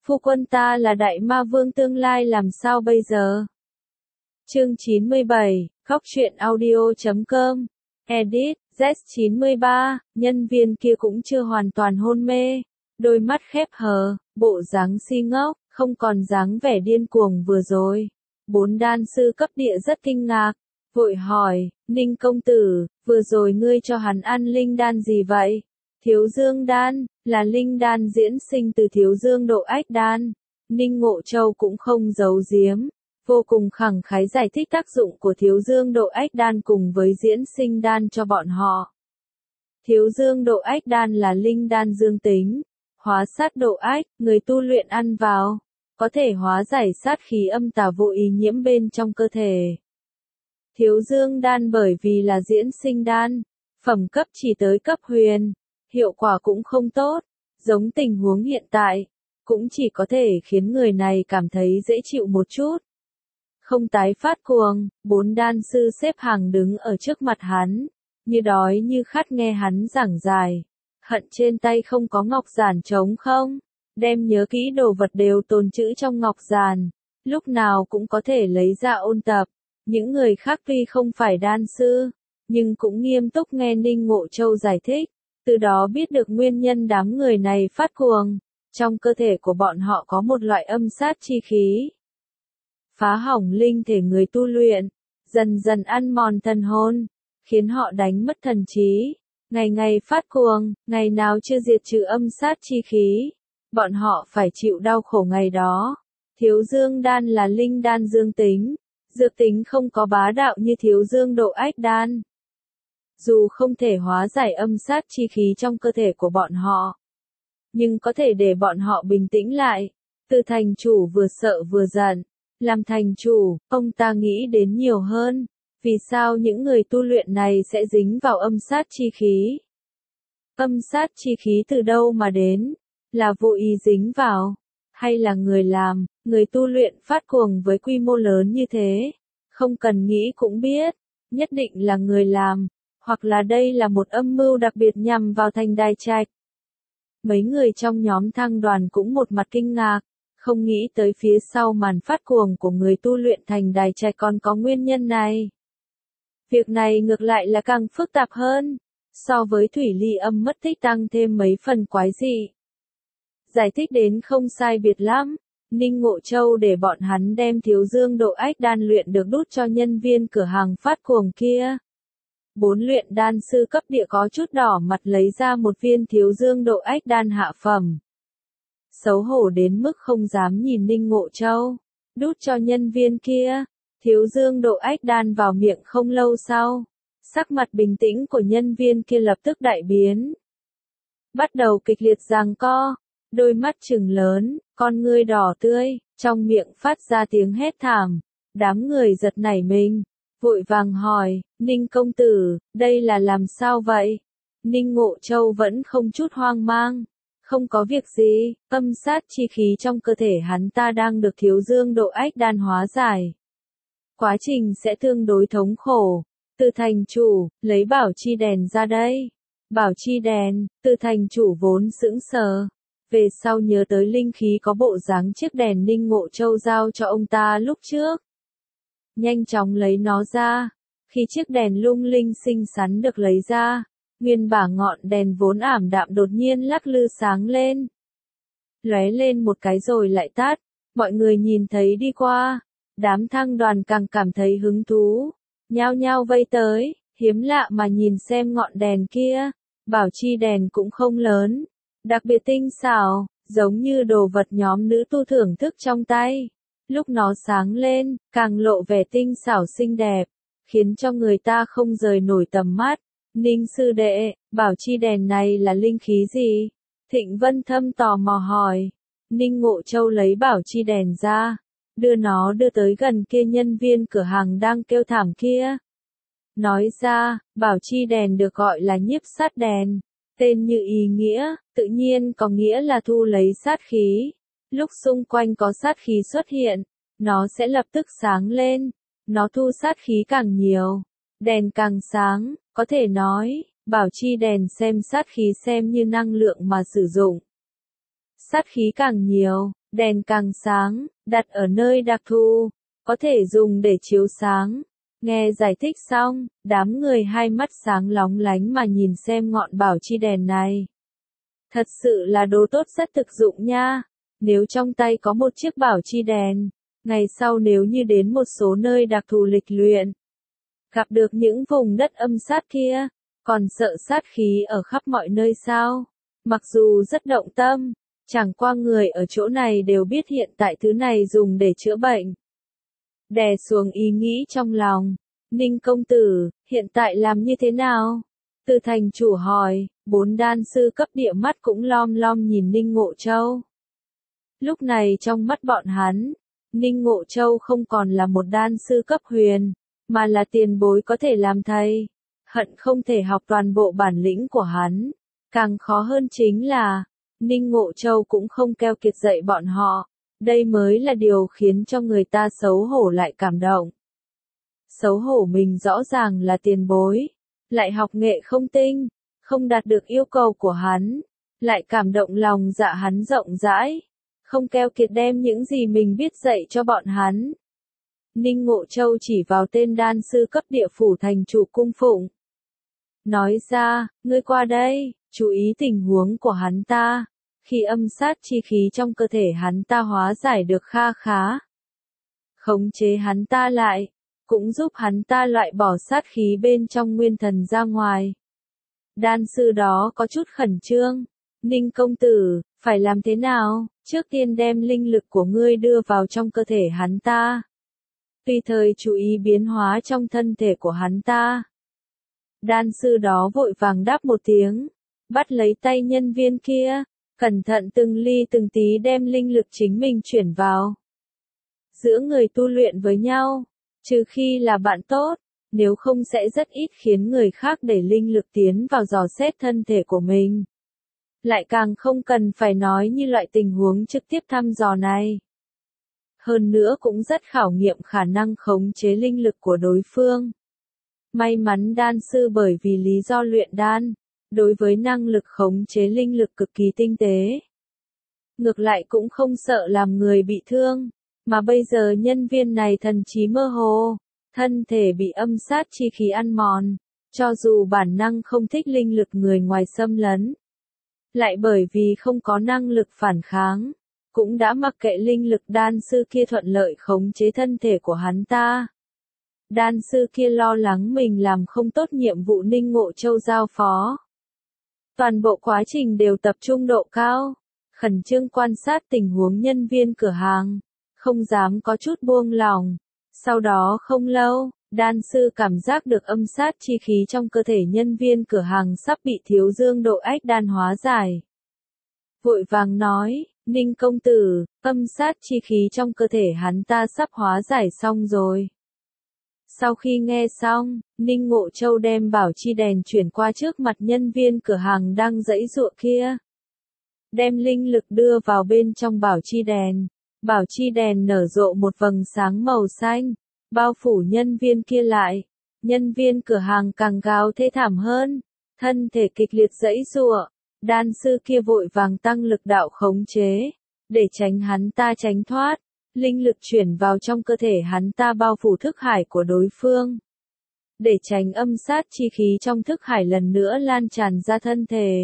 Phu quân ta là đại ma vương tương lai làm sao bây giờ? Chương 97, Góc truyện audio.com, Edit, Z93, nhân viên kia cũng chưa hoàn toàn hôn mê, đôi mắt khép hờ, bộ dáng si ngốc, không còn dáng vẻ điên cuồng vừa rồi. 4 đan sư cấp địa rất kinh ngạc, vội hỏi, Ninh công tử, vừa rồi ngươi cho hắn ăn linh đan gì vậy? Thiếu dương đan, là linh đan diễn sinh từ thiếu dương độ ách đan. Ninh Ngộ Châu cũng không giấu giếm, vô cùng khẳng khái giải thích tác dụng của thiếu dương độ ách đan cùng với diễn sinh đan cho bọn họ. Thiếu dương độ ách đan là linh đan dương tính, hóa sát độ ách, người tu luyện ăn vào, có thể hóa giải sát khí âm tà vô ý nhiễm bên trong cơ thể. Thiếu dương đan bởi vì là diễn sinh đan, phẩm cấp chỉ tới cấp huyền, hiệu quả cũng không tốt, giống tình huống hiện tại, cũng chỉ có thể khiến người này cảm thấy dễ chịu một chút. Không tái phát cuồng, 4 đan sư xếp hàng đứng ở trước mặt hắn, như đói như khát nghe hắn giảng giải. Hận trên tay không có ngọc giản trống không, đem nhớ kỹ đồ vật đều tồn trữ trong ngọc giản, lúc nào cũng có thể lấy ra ôn tập. Những người khác tuy không phải đan sư, nhưng cũng nghiêm túc nghe Ninh Ngộ Châu giải thích, từ đó biết được nguyên nhân đám người này phát cuồng. Trong cơ thể của bọn họ có một loại âm sát chi khí, phá hỏng linh thể người tu luyện, dần dần ăn mòn thần hồn, khiến họ đánh mất thần trí, ngày ngày phát cuồng, ngày nào chưa diệt trừ âm sát chi khí, bọn họ phải chịu đau khổ ngày đó. Thiếu dương đan là linh đan dương tính, dược tính không có bá đạo như thiếu dương độ ách đan. Dù không thể hóa giải âm sát chi khí trong cơ thể của bọn họ, nhưng có thể để bọn họ bình tĩnh lại. Từ thành chủ vừa sợ vừa giận, làm thành chủ, ông ta nghĩ đến nhiều hơn, vì sao những người tu luyện này sẽ dính vào âm sát chi khí? Âm sát chi khí từ đâu mà đến? Là vô ý dính vào, hay là người làm, người tu luyện phát cuồng với quy mô lớn như thế? Không cần nghĩ cũng biết, nhất định là người làm, hoặc là đây là một âm mưu đặc biệt nhằm vào Thành Đài Trạch. Mấy người trong nhóm thăng đoàn cũng một mặt kinh ngạc, không nghĩ tới phía sau màn phát cuồng của người tu luyện Thành Đài Trạch còn có nguyên nhân này. Việc này ngược lại là càng phức tạp hơn, so với thủy ly âm mất tích tăng thêm mấy phần quái dị. Giải thích đến không sai biệt lắm, Ninh Ngộ Châu để bọn hắn đem thiếu dương độ ách đan luyện được đút cho nhân viên cửa hàng phát cuồng kia. 4 luyện đan sư cấp địa có chút đỏ mặt lấy ra một viên thiếu dương độ ách đan hạ phẩm. Xấu hổ đến mức không dám nhìn Ninh Ngộ Châu, đút cho nhân viên kia. Thiếu dương độ ách đan vào miệng không lâu sau, sắc mặt bình tĩnh của nhân viên kia lập tức đại biến. Bắt đầu kịch liệt giằng co, đôi mắt trừng lớn, con ngươi đỏ tươi, trong miệng phát ra tiếng hét thảm. Đám người giật nảy mình, vội vàng hỏi, Ninh công tử, đây là làm sao vậy? Ninh Ngộ Châu vẫn không chút hoang mang. Không có việc gì, âm sát chi khí trong cơ thể hắn ta đang được thiếu dương độ ách đan hóa giải. Quá trình sẽ tương đối thống khổ. Từ thành chủ, lấy bảo chi đèn ra đây. Bảo chi đèn, từ thành chủ vốn sững sờ. Về sau nhớ tới linh khí có bộ dáng chiếc đèn Ninh Ngộ Châu giao cho ông ta lúc trước. Nhanh chóng lấy nó ra. Khi chiếc đèn lung linh xinh xắn được lấy ra, nguyên bản ngọn đèn vốn ảm đạm đột nhiên lắc lư sáng lên. Lóe lên một cái rồi lại tắt, mọi người nhìn thấy đi qua. Đám thăng đoàn càng cảm thấy hứng thú, nhao nhao vây tới, hiếm lạ mà nhìn xem ngọn đèn kia. Bảo chi đèn cũng không lớn, đặc biệt tinh xảo, giống như đồ vật nhóm nữ tu thưởng thức trong tay. Lúc nó sáng lên, càng lộ vẻ tinh xảo xinh đẹp, khiến cho người ta không rời nổi tầm mắt. Ninh sư đệ, bảo chi đèn này là linh khí gì? Thịnh Vân Thâm tò mò hỏi. Ninh Ngộ Châu lấy bảo chi đèn ra, đưa tới gần kia nhân viên cửa hàng đang kêu thảm kia. Nói ra, bảo chi đèn được gọi là nhiếp sát đèn, tên như ý nghĩa, tự nhiên có nghĩa là thu lấy sát khí. Lúc xung quanh có sát khí xuất hiện, nó sẽ lập tức sáng lên, nó thu sát khí càng nhiều, đèn càng sáng, có thể nói, bảo chi đèn xem sát khí xem như năng lượng mà sử dụng. sát khí càng nhiều, đèn càng sáng, đặt ở nơi đặc thù, có thể dùng để chiếu sáng. Nghe giải thích xong, đám người hai mắt sáng lóng lánh mà nhìn xem ngọn bảo chi đèn này. Thật sự là đồ tốt rất thực dụng nha. Nếu trong tay có một chiếc bảo chi đèn, ngày sau nếu như đến một số nơi đặc thù lịch luyện, gặp được những vùng đất âm sát kia, còn sợ sát khí ở khắp mọi nơi sao? Mặc dù rất động tâm, chẳng qua người ở chỗ này đều biết hiện tại thứ này dùng để chữa bệnh. Đè xuống ý nghĩ trong lòng, Ninh công tử, hiện tại làm như thế nào? Từ thành chủ hỏi, 4 đan sư cấp địa mắt cũng lom lom nhìn Ninh Ngộ Châu. Lúc này trong mắt bọn hắn, Ninh Ngộ Châu không còn là một đan sư cấp huyền, mà là tiền bối có thể làm thầy. Hận không thể học toàn bộ bản lĩnh của hắn. Càng khó hơn chính là, Ninh Ngộ Châu cũng không keo kiệt dạy bọn họ. Đây mới là điều khiến cho người ta xấu hổ lại cảm động. Xấu hổ mình rõ ràng là tiền bối, lại học nghệ không tinh, không đạt được yêu cầu của hắn, lại cảm động lòng dạ hắn rộng rãi, không keo kiệt đem những gì mình biết dạy cho bọn hắn. Ninh Ngộ Châu chỉ vào tên đan sư cấp địa phủ thành chủ cung phụng. Nói ra, ngươi qua đây, chú ý tình huống của hắn ta. Khi âm sát chi khí trong cơ thể hắn ta hóa giải được kha khá, khống chế hắn ta lại, cũng giúp hắn ta loại bỏ sát khí bên trong nguyên thần ra ngoài. Đan sư đó có chút khẩn trương. Ninh công tử, phải làm thế nào? Trước tiên đem linh lực của ngươi đưa vào trong cơ thể hắn ta. Tùy thời chú ý biến hóa trong thân thể của hắn ta. Đan sư đó vội vàng đáp một tiếng, bắt lấy tay nhân viên kia, cẩn thận từng ly từng tí đem linh lực chính mình chuyển vào. Giữa người tu luyện với nhau, trừ khi là bạn tốt, nếu không sẽ rất ít khiến người khác để linh lực tiến vào dò xét thân thể của mình. Lại càng không cần phải nói như loại tình huống trực tiếp thăm dò này. Hơn nữa cũng rất khảo nghiệm khả năng khống chế linh lực của đối phương. May mắn đan sư bởi vì lý do luyện đan, đối với năng lực khống chế linh lực cực kỳ tinh tế. Ngược lại cũng không sợ làm người bị thương, mà bây giờ nhân viên này thần trí mơ hồ, thân thể bị âm sát chi khí ăn mòn, cho dù bản năng không thích linh lực người ngoài xâm lấn. Lại bởi vì không có năng lực phản kháng, cũng đã mặc kệ linh lực đan sư kia thuận lợi khống chế thân thể của hắn ta. Đan sư kia lo lắng mình làm không tốt nhiệm vụ Ninh Ngộ Châu giao phó. Toàn bộ quá trình đều tập trung độ cao, khẩn trương quan sát tình huống nhân viên cửa hàng, không dám có chút buông lỏng. Sau đó không lâu, đan sư cảm giác được âm sát chi khí trong cơ thể nhân viên cửa hàng sắp bị thiếu dương độ ách đan hóa giải. Vội vàng nói, Ninh công tử, âm sát chi khí trong cơ thể hắn ta sắp hóa giải xong rồi. Sau khi nghe xong, Ninh Ngộ Châu đem bảo chi đèn chuyển qua trước mặt nhân viên cửa hàng đang giãy giụa kia. Đem linh lực đưa vào bên trong bảo chi đèn. Bảo chi đèn nở rộ một vầng sáng màu xanh, bao phủ nhân viên kia lại. Nhân viên cửa hàng càng gào thê thảm hơn, thân thể kịch liệt giãy giụa. Đan sư kia vội vàng tăng lực đạo khống chế, để tránh hắn ta tránh thoát. Linh lực chuyển vào trong cơ thể hắn ta bao phủ thức hải của đối phương. Để tránh âm sát chi khí trong thức hải lần nữa lan tràn ra thân thể.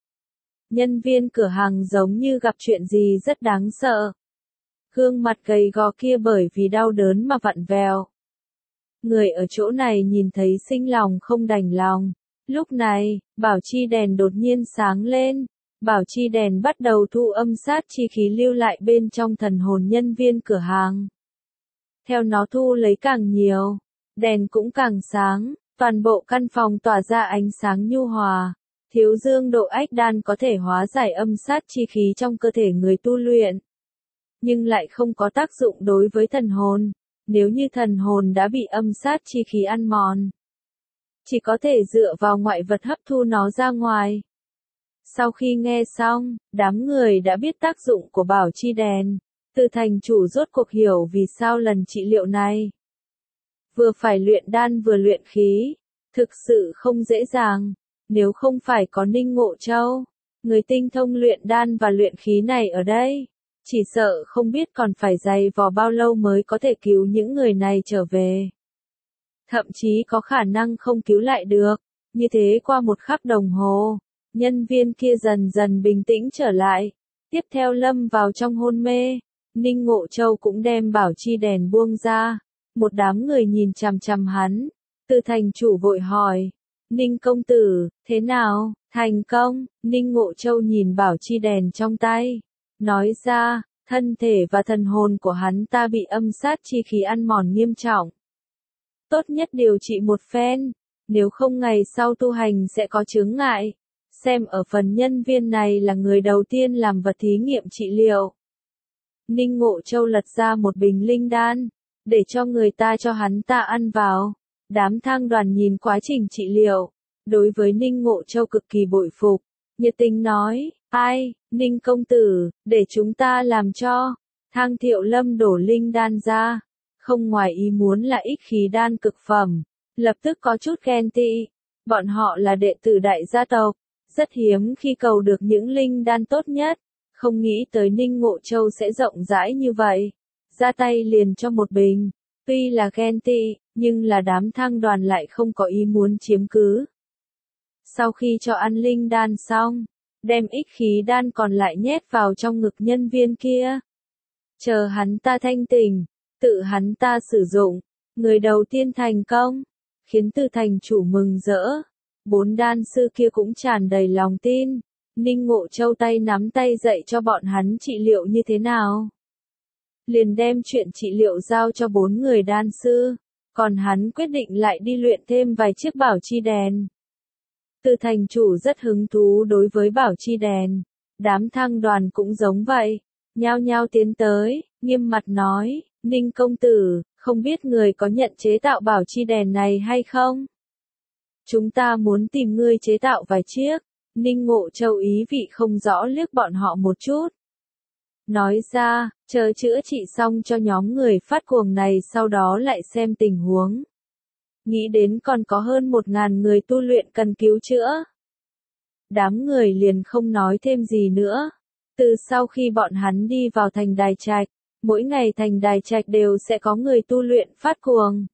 Nhân viên cửa hàng giống như gặp chuyện gì rất đáng sợ. Gương mặt gầy gò kia bởi vì đau đớn mà vặn vẹo. Người ở chỗ này nhìn thấy sinh lòng không đành lòng. Lúc này, bảo chi đèn đột nhiên sáng lên. Bảo chi đèn bắt đầu thu âm sát chi khí lưu lại bên trong thần hồn nhân viên cửa hàng. Theo nó thu lấy càng nhiều, đèn cũng càng sáng, toàn bộ căn phòng tỏa ra ánh sáng nhu hòa. Thiếu dương độ ách đan có thể hóa giải âm sát chi khí trong cơ thể người tu luyện, nhưng lại không có tác dụng đối với thần hồn. Nếu như thần hồn đã bị âm sát chi khí ăn mòn, chỉ có thể dựa vào ngoại vật hấp thu nó ra ngoài. Sau khi nghe xong, đám người đã biết tác dụng của bảo chi đèn. Từ thành chủ rốt cuộc hiểu vì sao lần trị liệu này vừa phải luyện đan vừa luyện khí, thực sự không dễ dàng. Nếu không phải có Ninh Ngộ Châu, Người tinh thông luyện đan và luyện khí này ở đây, chỉ sợ không biết còn phải dày vò bao lâu mới có thể cứu những người này trở về. Thậm chí có khả năng không cứu lại được. Như thế qua một khắc đồng hồ, nhân viên kia dần dần bình tĩnh trở lại. Tiếp theo lâm vào trong hôn mê. Ninh Ngộ Châu cũng đem bảo chi đèn buông ra. Một đám người nhìn chằm chằm hắn. Từ thành chủ vội hỏi. Ninh công tử, thế nào, thành công? Ninh Ngộ Châu nhìn bảo chi đèn trong tay. Nói ra, thân thể và thần hồn của hắn ta bị âm sát chi khí ăn mòn nghiêm trọng. Tốt nhất điều trị một phen, nếu không ngày sau tu hành sẽ có chướng ngại. Xem ở phần nhân viên này là người đầu tiên làm vật thí nghiệm trị liệu. Ninh Ngộ Châu lật ra một bình linh đan, để cho người ta cho hắn ta ăn vào. Đám thang đoàn nhìn quá trình trị liệu, đối với Ninh Ngộ Châu cực kỳ bội phục, nhiệt tình nói, ai, Ninh công tử, để chúng ta làm cho. Thang Thiệu Lâm đổ linh đan ra, không ngoài ý muốn là ích khí đan cực phẩm, lập tức có chút ghen tị. Bọn họ là đệ tử đại gia tộc, rất hiếm khi cầu được những linh đan tốt nhất, không nghĩ tới Ninh Ngộ Châu sẽ rộng rãi như vậy. Ra tay liền cho một bình, tuy là ghen tị, nhưng là đám thang đoàn lại không có ý muốn chiếm cứ. Sau khi cho ăn linh đan xong, đem ích khí đan còn lại nhét vào trong ngực nhân viên kia. Chờ hắn ta thanh tỉnh, tự hắn ta sử dụng, người đầu tiên thành công, khiến Từ thành chủ mừng rỡ. 4 đan sư kia cũng tràn đầy lòng tin. Ninh Ngộ Châu tay nắm tay dạy cho bọn hắn trị liệu như thế nào. Liền đem chuyện trị liệu giao cho 4 người đan sư, còn hắn quyết định lại đi luyện thêm vài chiếc bảo chi đèn. Từ thành chủ rất hứng thú đối với bảo chi đèn, đám thang đoàn cũng giống vậy, nhao nhao tiến tới, nghiêm mặt nói, Ninh công tử, không biết người có nhận chế tạo bảo chi đèn này hay không? Chúng ta muốn tìm ngươi chế tạo vài chiếc. Ninh Ngộ Châu ý vị không rõ liếc bọn họ một chút. Nói ra, chờ chữa trị xong cho nhóm người phát cuồng này sau đó lại xem tình huống. Nghĩ đến còn có hơn 1000 người tu luyện cần cứu chữa. Đám người liền không nói thêm gì nữa. Từ sau khi bọn hắn đi vào thành Đài Trạch, mỗi ngày thành Đài Trạch đều sẽ có người tu luyện phát cuồng.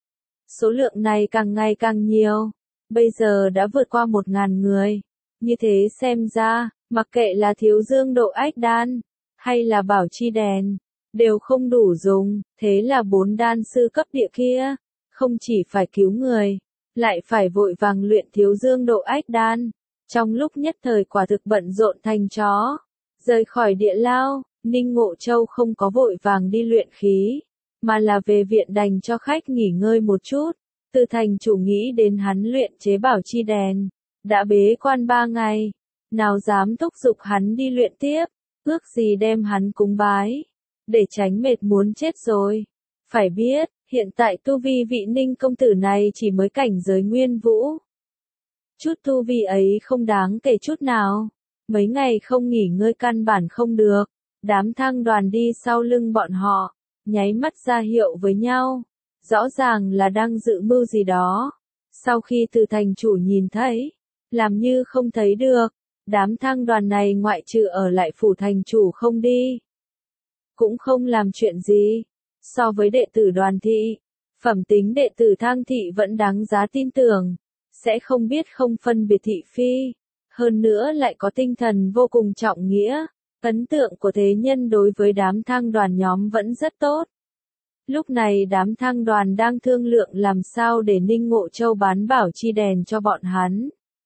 Số lượng này càng ngày càng nhiều, bây giờ đã vượt qua 1000 người. Như thế xem ra, mặc kệ là thiếu dương độ ách đan, hay là bảo chi đèn, đều không đủ dùng, thế là 4 đan sư cấp địa kia, không chỉ phải cứu người, lại phải vội vàng luyện thiếu dương độ ách đan. Trong lúc nhất thời quả thực bận rộn thành chó. Rời khỏi địa lao, Ninh Ngộ Châu không có vội vàng đi luyện khí, mà là về viện đành cho khách nghỉ ngơi một chút. Từ thành chủ nghĩ đến hắn luyện chế bảo chi đèn, đã bế quan 3 ngày, nào dám thúc giục hắn đi luyện tiếp, ước gì đem hắn cúng bái, để tránh mệt muốn chết rồi. Phải biết, hiện tại tu vi vị Ninh công tử này chỉ mới cảnh giới nguyên vũ. Chút tu vi ấy không đáng kể chút nào, mấy ngày không nghỉ ngơi căn bản không được. Đám thang đoàn đi sau lưng bọn họ, nháy mắt ra hiệu với nhau, rõ ràng là đang dự mưu gì đó. Sau khi Từ thành chủ nhìn thấy, làm như không thấy được, đám thang đoàn này ngoại trừ ở lại phủ thành chủ không đi, cũng không làm chuyện gì. So với đệ tử Đoàn thị, phẩm tính đệ tử Thang thị vẫn đáng giá tin tưởng, sẽ không biết không phân biệt thị phi, hơn nữa lại có tinh thần vô cùng trọng nghĩa. Ấn tượng của thế nhân đối với đám thang đoàn nhóm vẫn rất tốt. Lúc này đám thang đoàn đang thương lượng làm sao để Ninh Ngộ Châu bán bảo chi đèn cho bọn hắn.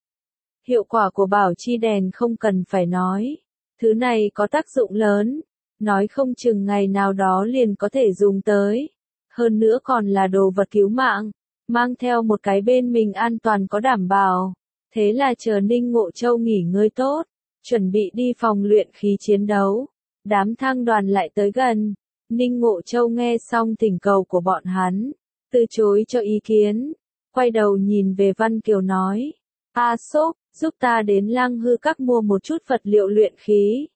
Hiệu quả của bảo chi đèn không cần phải nói, thứ này có tác dụng lớn, nói không chừng ngày nào đó liền có thể dùng tới. Hơn nữa còn là đồ vật cứu mạng, mang theo một cái bên mình an toàn có đảm bảo. Thế là chờ Ninh Ngộ Châu nghỉ ngơi tốt, chuẩn bị đi phòng luyện khí chiến đấu. Đám thang đoàn lại tới gần. Ninh Ngộ Châu nghe xong thỉnh cầu của bọn hắn, từ chối cho ý kiến, quay đầu nhìn về Văn Kiều nói, A Sốc, giúp ta đến Lăng Hư Các mua một chút vật liệu luyện khí.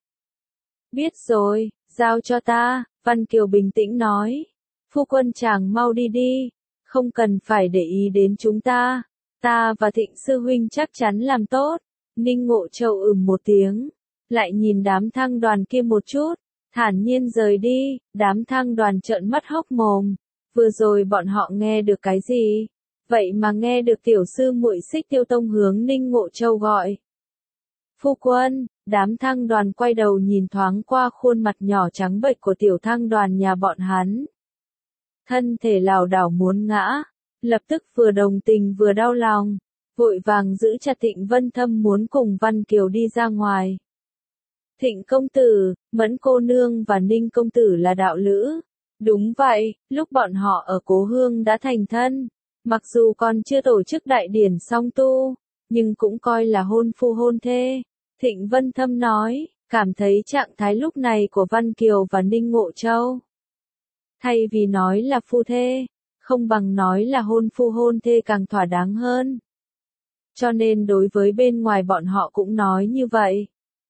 Biết rồi, giao cho ta, Văn Kiều bình tĩnh nói, phu quân chàng mau đi đi, không cần phải để ý đến chúng ta và Thịnh sư huynh chắc chắn làm tốt. Ninh Ngộ Châu một tiếng, lại nhìn đám thăng đoàn kia một chút, thản nhiên rời đi. Đám thăng đoàn trợn mắt hốc mồm, vừa rồi bọn họ nghe được cái gì? Vậy mà nghe được tiểu sư muội Xích Tiêu Tông hướng Ninh Ngộ Châu gọi. Phu quân, đám thăng đoàn quay đầu nhìn thoáng qua khuôn mặt nhỏ trắng bệch của tiểu thăng đoàn nhà bọn hắn. Thân thể lảo đảo muốn ngã, lập tức vừa đồng tình vừa đau lòng, vội vàng giữ chặt Thịnh Vân Thâm muốn cùng Văn Kiều đi ra ngoài. Thịnh công tử, Mẫn cô nương và Ninh công tử là đạo lữ. Đúng vậy, lúc bọn họ ở cố hương đã thành thân, mặc dù còn chưa tổ chức đại điển song tu, nhưng cũng coi là hôn phu hôn thê. Thịnh Vân Thâm nói, cảm thấy trạng thái lúc này của Văn Kiều và Ninh Ngộ Châu, thay vì nói là phu thê, không bằng nói là hôn phu hôn thê càng thỏa đáng hơn. Cho nên đối với bên ngoài bọn họ cũng nói như vậy.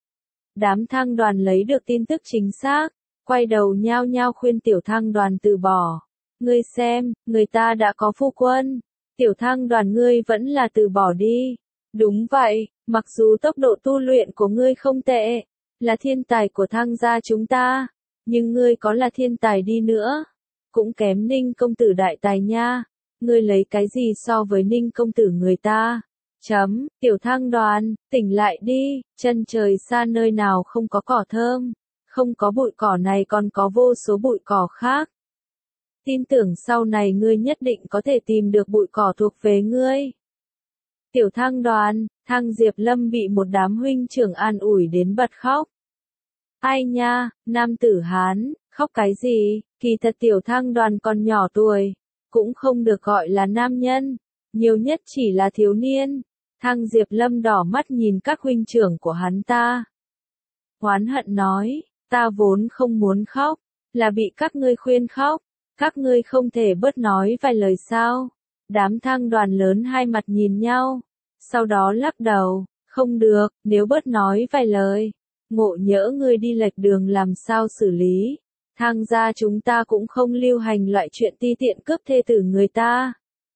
Đám thăng đoàn lấy được tin tức chính xác, quay đầu nhao nhao khuyên tiểu thăng đoàn từ bỏ. Ngươi xem, người ta đã có phu quân, tiểu thăng đoàn ngươi vẫn là từ bỏ đi. Đúng vậy, mặc dù tốc độ tu luyện của ngươi không tệ, là thiên tài của thăng gia chúng ta, nhưng ngươi có là thiên tài đi nữa, cũng kém Ninh công tử đại tài nha. Ngươi lấy cái gì so với Ninh công tử người ta? Tiểu thăng đoàn, tỉnh lại đi, chân trời xa nơi nào không có cỏ thơm, không có bụi cỏ này còn có vô số bụi cỏ khác. Tin tưởng sau này ngươi nhất định có thể tìm được bụi cỏ thuộc về ngươi. Tiểu thăng đoàn, Thăng Diệp Lâm bị một đám huynh trưởng an ủi đến bật khóc. Ai nha, nam tử Hán, khóc cái gì, kỳ thật tiểu thăng đoàn còn nhỏ tuổi, cũng không được gọi là nam nhân, nhiều nhất chỉ là thiếu niên. Thăng Diệp Lâm đỏ mắt nhìn các huynh trưởng của hắn ta. Oán hận nói, ta vốn không muốn khóc, là bị các ngươi khuyên khóc, các ngươi không thể bớt nói vài lời sao? Đám thăng đoàn lớn hai mặt nhìn nhau, sau đó lắc đầu, không được, nếu bớt nói vài lời, Ngộ nhỡ ngươi đi lệch đường làm sao xử lý? Thăng gia chúng ta cũng không lưu hành loại chuyện ti tiện cướp thê tử người ta.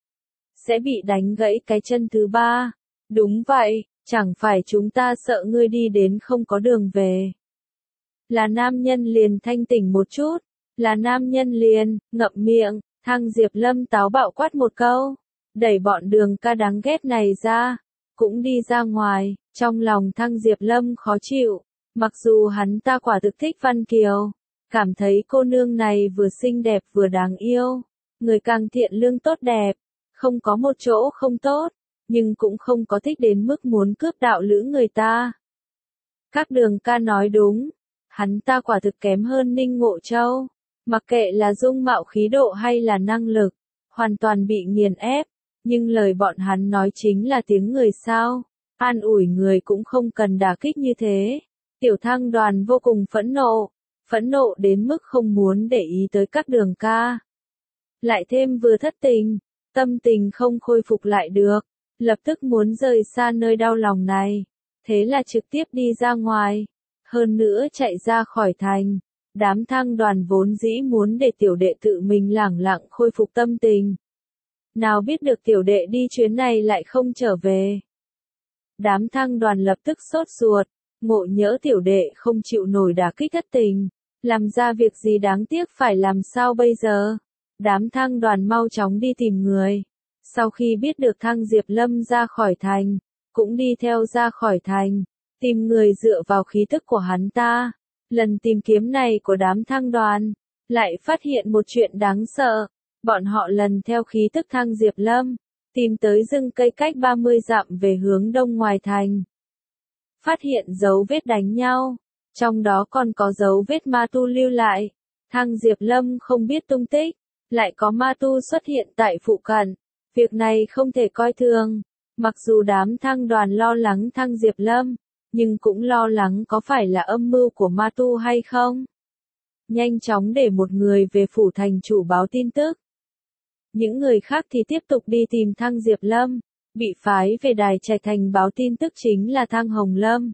Sẽ bị đánh gãy cái chân thứ ba. Đúng vậy, chẳng phải chúng ta sợ ngươi đi đến không có đường về. Là nam nhân liền thanh tỉnh một chút, là nam nhân liền, ngậm miệng. Thăng Diệp Lâm táo bạo quát một câu, đẩy bọn Đường ca đáng ghét này ra, cũng đi ra ngoài. Trong lòng Thăng Diệp Lâm khó chịu, mặc dù hắn ta quả thực thích Văn Kiều, cảm thấy cô nương này vừa xinh đẹp vừa đáng yêu, người càng thiện lương tốt đẹp, không có một chỗ không tốt, nhưng cũng không có thích đến mức muốn cướp đạo lữ người ta. Các Đường ca nói đúng, hắn ta quả thực kém hơn Ninh Ngộ Châu, mặc kệ là dung mạo khí độ hay là năng lực, hoàn toàn bị nghiền ép, nhưng lời bọn hắn nói chính là tiếng người sao, an ủi người cũng không cần đả kích như thế. Tiểu thăng đoàn vô cùng phẫn nộ đến mức không muốn để ý tới các Đường ca. Lại thêm vừa thất tình, tâm tình không khôi phục lại được, lập tức muốn rời xa nơi đau lòng này, thế là trực tiếp đi ra ngoài, hơn nữa chạy ra khỏi thành. Đám thăng đoàn vốn dĩ muốn để tiểu đệ tự mình lẳng lặng khôi phục tâm tình. Nào biết được tiểu đệ đi chuyến này lại không trở về. Đám thăng đoàn lập tức sốt ruột, ngộ nhỡ tiểu đệ không chịu nổi đả kích thất tình, làm ra việc gì đáng tiếc phải làm sao bây giờ. Đám thăng đoàn mau chóng đi tìm người. Sau khi biết được Thăng Diệp Lâm ra khỏi thành, cũng đi theo ra khỏi thành, tìm người dựa vào khí tức của hắn ta. Lần tìm kiếm này của đám thăng đoàn, lại phát hiện một chuyện đáng sợ. Bọn họ lần theo khí tức Thăng Diệp Lâm, tìm tới rừng cây cách 30 dặm về hướng đông ngoài thành. Phát hiện dấu vết đánh nhau, trong đó còn có dấu vết ma tu lưu lại. Thăng Diệp Lâm không biết tung tích, lại có ma tu xuất hiện tại phụ cận. Việc này không thể coi thường, mặc dù đám thăng đoàn lo lắng Thăng Diệp Lâm, nhưng cũng lo lắng có phải là âm mưu của ma tu hay không. Nhanh chóng để một người về phủ thành chủ báo tin tức. Những người khác thì tiếp tục đi tìm Thăng Diệp Lâm, bị phái về Đài Trạch Thành báo tin tức chính là Thăng Hồng Lâm.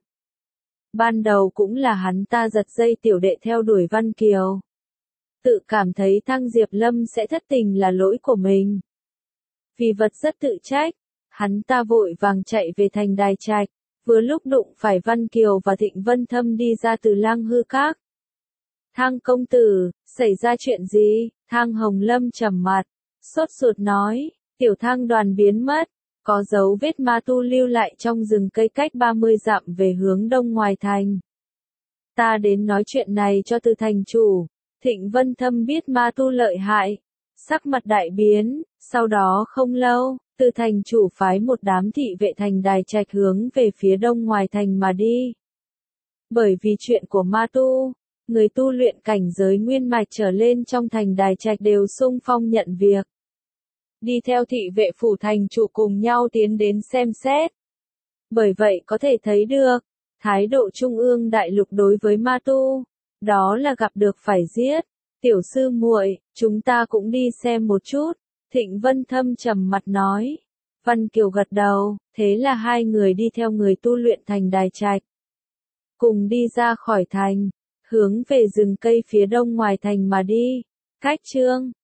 Ban đầu cũng là hắn ta giật dây tiểu đệ theo đuổi Văn Kiều. Tự cảm thấy Thăng Diệp Lâm sẽ thất tình là lỗi của mình. Vì vật rất tự trách, hắn ta vội vàng chạy về thành Đài Trạch, vừa lúc đụng phải Văn Kiều và Thịnh Vân Thâm đi ra từ Lang Hư Các. Thang công tử, xảy ra chuyện gì? Thang Hồng Lâm trầm mặt, sốt ruột nói, tiểu Thang đoàn biến mất, có dấu vết ma tu lưu lại trong rừng cây cách 30 dặm về hướng đông ngoài thành. Ta đến nói chuyện này cho Từ thành chủ. Thịnh Vân Thâm biết ma tu lợi hại, sắc mặt đại biến, sau đó không lâu, Từ thành chủ phái một đám thị vệ thành Đài Trạch hướng về phía đông ngoài thành mà đi. Bởi vì chuyện của ma tu, người tu luyện cảnh giới nguyên mạch trở lên trong thành Đài Trạch đều xung phong nhận việc. Đi theo thị vệ phủ thành chủ cùng nhau tiến đến xem xét. Bởi vậy có thể thấy được, thái độ trung ương đại lục đối với ma tu, đó là gặp được phải giết. Tiểu sư muội, chúng ta cũng đi xem một chút. Thịnh Vân Thâm trầm mặt nói. Văn Kiều gật đầu, thế là hai người đi theo người tu luyện thành Đài Trạch. Cùng đi ra khỏi thành, hướng về rừng cây phía đông ngoài thành mà đi. Cách chương